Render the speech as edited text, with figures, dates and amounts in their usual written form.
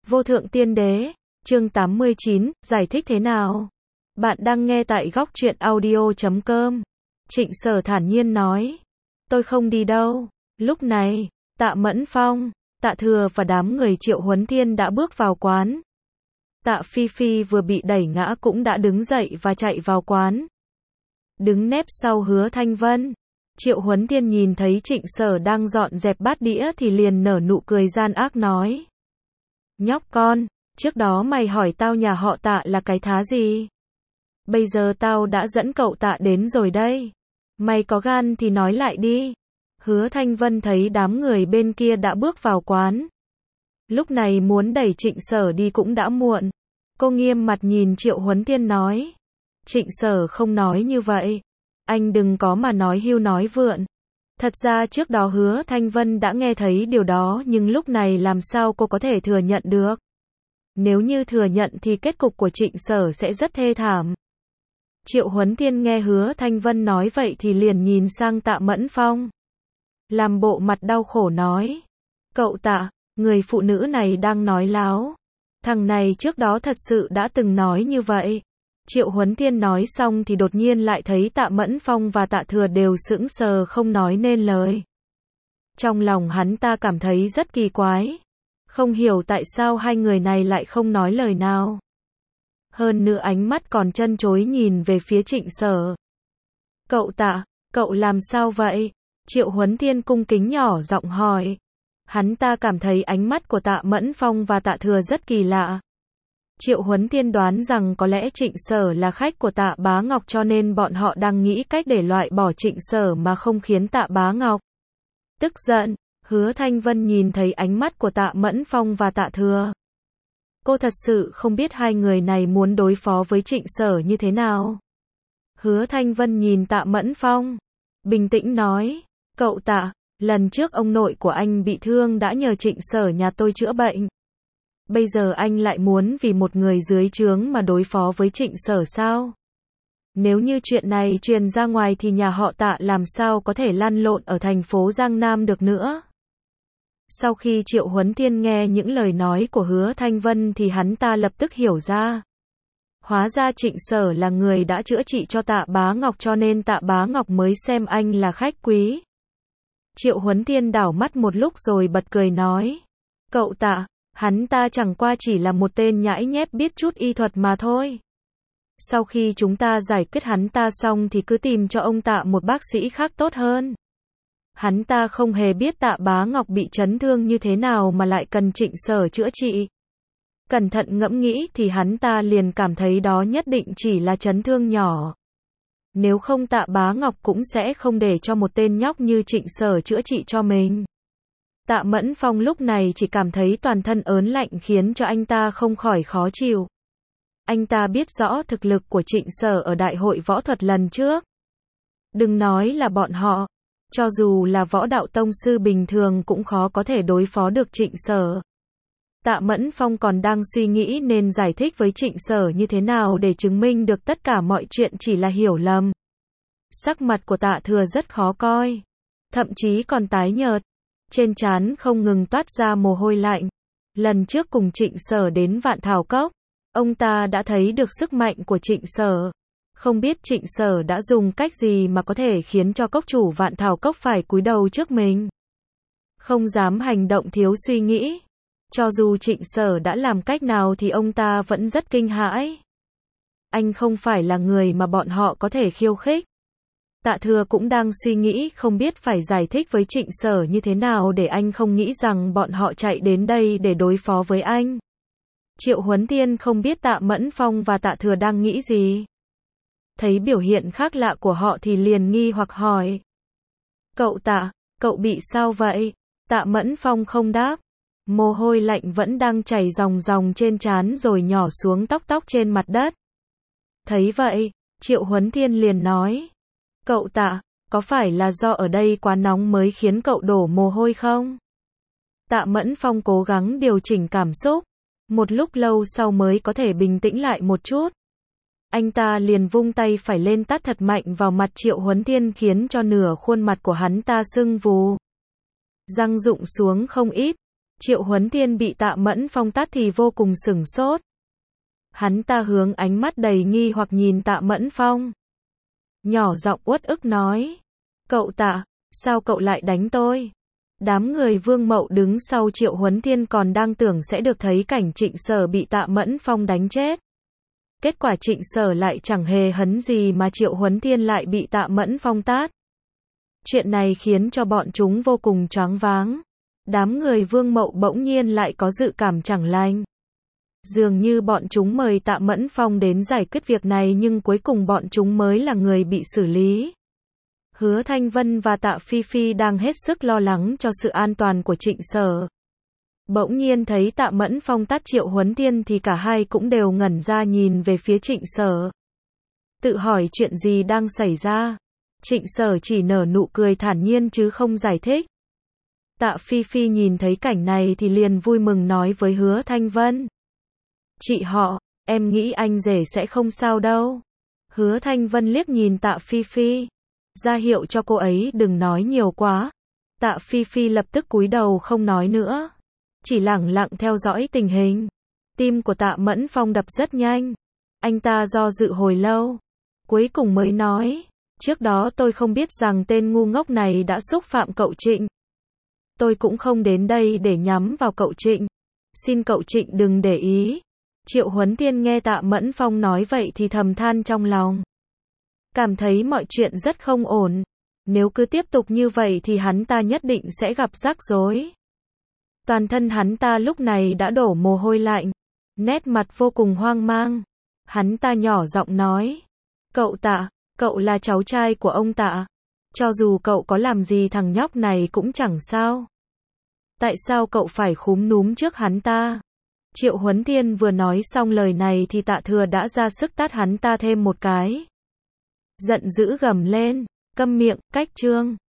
Vô thượng tiên đế, chương 89, giải thích thế nào? Bạn đang nghe tại góc truyện audio.com. Trịnh Sở thản nhiên nói. Tôi không đi đâu. Lúc này, Tạ Mẫn Phong, Tạ Thừa và đám người Triệu Huấn Thiên đã bước vào quán. Tạ Phi Phi vừa bị đẩy ngã cũng đã đứng dậy và chạy vào quán. Đứng nép sau Hứa Thanh Vân. Triệu Huấn Thiên nhìn thấy Trịnh Sở đang dọn dẹp bát đĩa thì liền nở nụ cười gian ác nói. Nhóc con, trước đó mày hỏi tao nhà họ Tạ là cái thá gì? Bây giờ tao đã dẫn cậu Tạ đến rồi đây. Mày có gan thì nói lại đi. Hứa Thanh Vân thấy đám người bên kia đã bước vào quán. Lúc này muốn đẩy Trịnh Sở đi cũng đã muộn. Cô nghiêm mặt nhìn Triệu Huấn Thiên nói. Trịnh Sở không nói như vậy. Anh đừng có mà nói hưu nói vượn. Thật ra trước đó Hứa Thanh Vân đã nghe thấy điều đó nhưng lúc này làm sao cô có thể thừa nhận được. Nếu như thừa nhận thì kết cục của Trịnh Sở sẽ rất thê thảm. Triệu Huấn Thiên nghe Hứa Thanh Vân nói vậy thì liền nhìn sang Tạ Mẫn Phong. Làm bộ mặt đau khổ nói. Cậu Tạ, người phụ nữ này đang nói láo. Thằng này trước đó thật sự đã từng nói như vậy. Triệu Huấn Thiên nói xong thì đột nhiên lại thấy Tạ Mẫn Phong và Tạ Thừa đều sững sờ không nói nên lời. Trong lòng hắn ta cảm thấy rất kỳ quái. Không hiểu tại sao hai người này lại không nói lời nào. Hơn nữa ánh mắt còn trân trối nhìn về phía Trịnh Sở. Cậu Tạ, cậu làm sao vậy? Triệu Huấn Thiên cung kính nhỏ giọng hỏi. Hắn ta cảm thấy ánh mắt của Tạ Mẫn Phong và Tạ Thừa rất kỳ lạ. Triệu Huấn Thiên đoán rằng có lẽ Trịnh Sở là khách của Tạ Bá Ngọc cho nên bọn họ đang nghĩ cách để loại bỏ Trịnh Sở mà không khiến Tạ Bá Ngọc tức giận. Hứa Thanh Vân nhìn thấy ánh mắt của Tạ Mẫn Phong và Tạ Thừa. Cô thật sự không biết hai người này muốn đối phó với Trịnh Sở như thế nào. Hứa Thanh Vân nhìn Tạ Mẫn Phong, bình tĩnh nói, cậu Tạ, lần trước ông nội của anh bị thương đã nhờ Trịnh Sở nhà tôi chữa bệnh. Bây giờ anh lại muốn vì một người dưới trướng mà đối phó với Trịnh Sở sao? Nếu như chuyện này truyền ra ngoài thì nhà họ Tạ làm sao có thể lăn lộn ở thành phố Giang Nam được nữa? Sau khi Triệu Huấn Thiên nghe những lời nói của Hứa Thanh Vân thì hắn ta lập tức hiểu ra. Hóa ra Trịnh Sở là người đã chữa trị cho Tạ Bá Ngọc cho nên Tạ Bá Ngọc mới xem anh là khách quý. Triệu Huấn Thiên đảo mắt một lúc rồi bật cười nói. Cậu Tạ, hắn ta chẳng qua chỉ là một tên nhãi nhép biết chút y thuật mà thôi. Sau khi chúng ta giải quyết hắn ta xong thì cứ tìm cho ông Tạ một bác sĩ khác tốt hơn. Hắn ta không hề biết Tạ Bá Ngọc bị chấn thương như thế nào mà lại cần Trịnh Sở chữa trị. Cẩn thận ngẫm nghĩ thì hắn ta liền cảm thấy đó nhất định chỉ là chấn thương nhỏ. Nếu không Tạ Bá Ngọc cũng sẽ không để cho một tên nhóc như Trịnh Sở chữa trị cho mình. Tạ Mẫn Phong lúc này chỉ cảm thấy toàn thân ớn lạnh khiến cho anh ta không khỏi khó chịu. Anh ta biết rõ thực lực của Trịnh Sở ở đại hội võ thuật lần trước. Đừng nói là bọn họ, cho dù là võ đạo tông sư bình thường cũng khó có thể đối phó được Trịnh Sở. Tạ Mẫn Phong còn đang suy nghĩ nên giải thích với Trịnh Sở như thế nào để chứng minh được tất cả mọi chuyện chỉ là hiểu lầm. Sắc mặt của Tạ Thừa rất khó coi, thậm chí còn tái nhợt, trên trán không ngừng toát ra mồ hôi lạnh. Lần trước cùng Trịnh Sở đến Vạn Thảo Cốc, ông ta đã thấy được sức mạnh của Trịnh Sở. Không biết Trịnh Sở đã dùng cách gì mà có thể khiến cho cốc chủ Vạn Thảo Cốc phải cúi đầu trước mình. Không dám hành động thiếu suy nghĩ. Cho dù Trịnh Sở đã làm cách nào thì ông ta vẫn rất kinh hãi. Anh không phải là người mà bọn họ có thể khiêu khích. Tạ Thừa cũng đang suy nghĩ không biết phải giải thích với Trịnh Sở như thế nào để anh không nghĩ rằng bọn họ chạy đến đây để đối phó với anh. Triệu Huấn Thiên không biết Tạ Mẫn Phong và Tạ Thừa đang nghĩ gì. Thấy biểu hiện khác lạ của họ thì liền nghi hoặc hỏi. Cậu Tạ, cậu bị sao vậy? Tạ Mẫn Phong không đáp. Mồ hôi lạnh vẫn đang chảy ròng ròng trên trán rồi nhỏ xuống tóc trên mặt đất. Thấy vậy, Triệu Huấn Thiên liền nói. Cậu Tạ, có phải là do ở đây quá nóng mới khiến cậu đổ mồ hôi không? Tạ Mẫn Phong cố gắng điều chỉnh cảm xúc. Một lúc lâu sau mới có thể bình tĩnh lại một chút. Anh ta liền vung tay phải lên tát thật mạnh vào mặt Triệu Huấn Thiên khiến cho nửa khuôn mặt của hắn ta sưng vù. Răng rụng xuống không ít. Triệu Huấn Thiên bị Tạ Mẫn Phong tát thì vô cùng sửng sốt. Hắn ta hướng ánh mắt đầy nghi hoặc nhìn Tạ Mẫn Phong. Nhỏ giọng uất ức nói. Cậu Tạ, sao cậu lại đánh tôi? Đám người Vương Mậu đứng sau Triệu Huấn Thiên còn đang tưởng sẽ được thấy cảnh Trịnh Sở bị Tạ Mẫn Phong đánh chết. Kết quả Trịnh Sở lại chẳng hề hấn gì mà Triệu Huấn Thiên lại bị Tạ Mẫn Phong tát. Chuyện này khiến cho bọn chúng vô cùng choáng váng. Đám người Vương Mậu bỗng nhiên lại có dự cảm chẳng lành. Dường như bọn chúng mời Tạ Mẫn Phong đến giải quyết việc này nhưng cuối cùng bọn chúng mới là người bị xử lý. Hứa Thanh Vân và Tạ Phi Phi đang hết sức lo lắng cho sự an toàn của Trịnh Sở. Bỗng nhiên thấy Tạ Mẫn Phong tát Triệu Huấn Thiên thì cả hai cũng đều ngẩn ra nhìn về phía Trịnh Sở. Tự hỏi chuyện gì đang xảy ra. Trịnh Sở chỉ nở nụ cười thản nhiên chứ không giải thích. Tạ Phi Phi nhìn thấy cảnh này thì liền vui mừng nói với Hứa Thanh Vân. Chị họ, em nghĩ anh rể sẽ không sao đâu. Hứa Thanh Vân liếc nhìn Tạ Phi Phi, ra hiệu cho cô ấy đừng nói nhiều quá. Tạ Phi Phi lập tức cúi đầu không nói nữa, chỉ lẳng lặng theo dõi tình hình. Tim của Tạ Mẫn Phong đập rất nhanh. Anh ta do dự hồi lâu, cuối cùng mới nói, trước đó tôi không biết rằng tên ngu ngốc này đã xúc phạm cậu Trịnh. Tôi cũng không đến đây để nhắm vào cậu Trịnh. Xin cậu Trịnh đừng để ý. Triệu Huấn Thiên nghe Tạ Mẫn Phong nói vậy thì thầm than trong lòng. Cảm thấy mọi chuyện rất không ổn. Nếu cứ tiếp tục như vậy thì hắn ta nhất định sẽ gặp rắc rối. Toàn thân hắn ta lúc này đã đổ mồ hôi lạnh, nét mặt vô cùng hoang mang. Hắn ta nhỏ giọng nói. Cậu Tạ, cậu là cháu trai của ông Tạ. Cho dù cậu có làm gì thằng nhóc này cũng chẳng sao. Tại sao cậu phải khúm núm trước hắn ta? Triệu Huấn Thiên vừa nói xong lời này thì Tạ Thừa đã ra sức tát hắn ta thêm một cái. Giận dữ gầm lên, câm miệng, cách chương.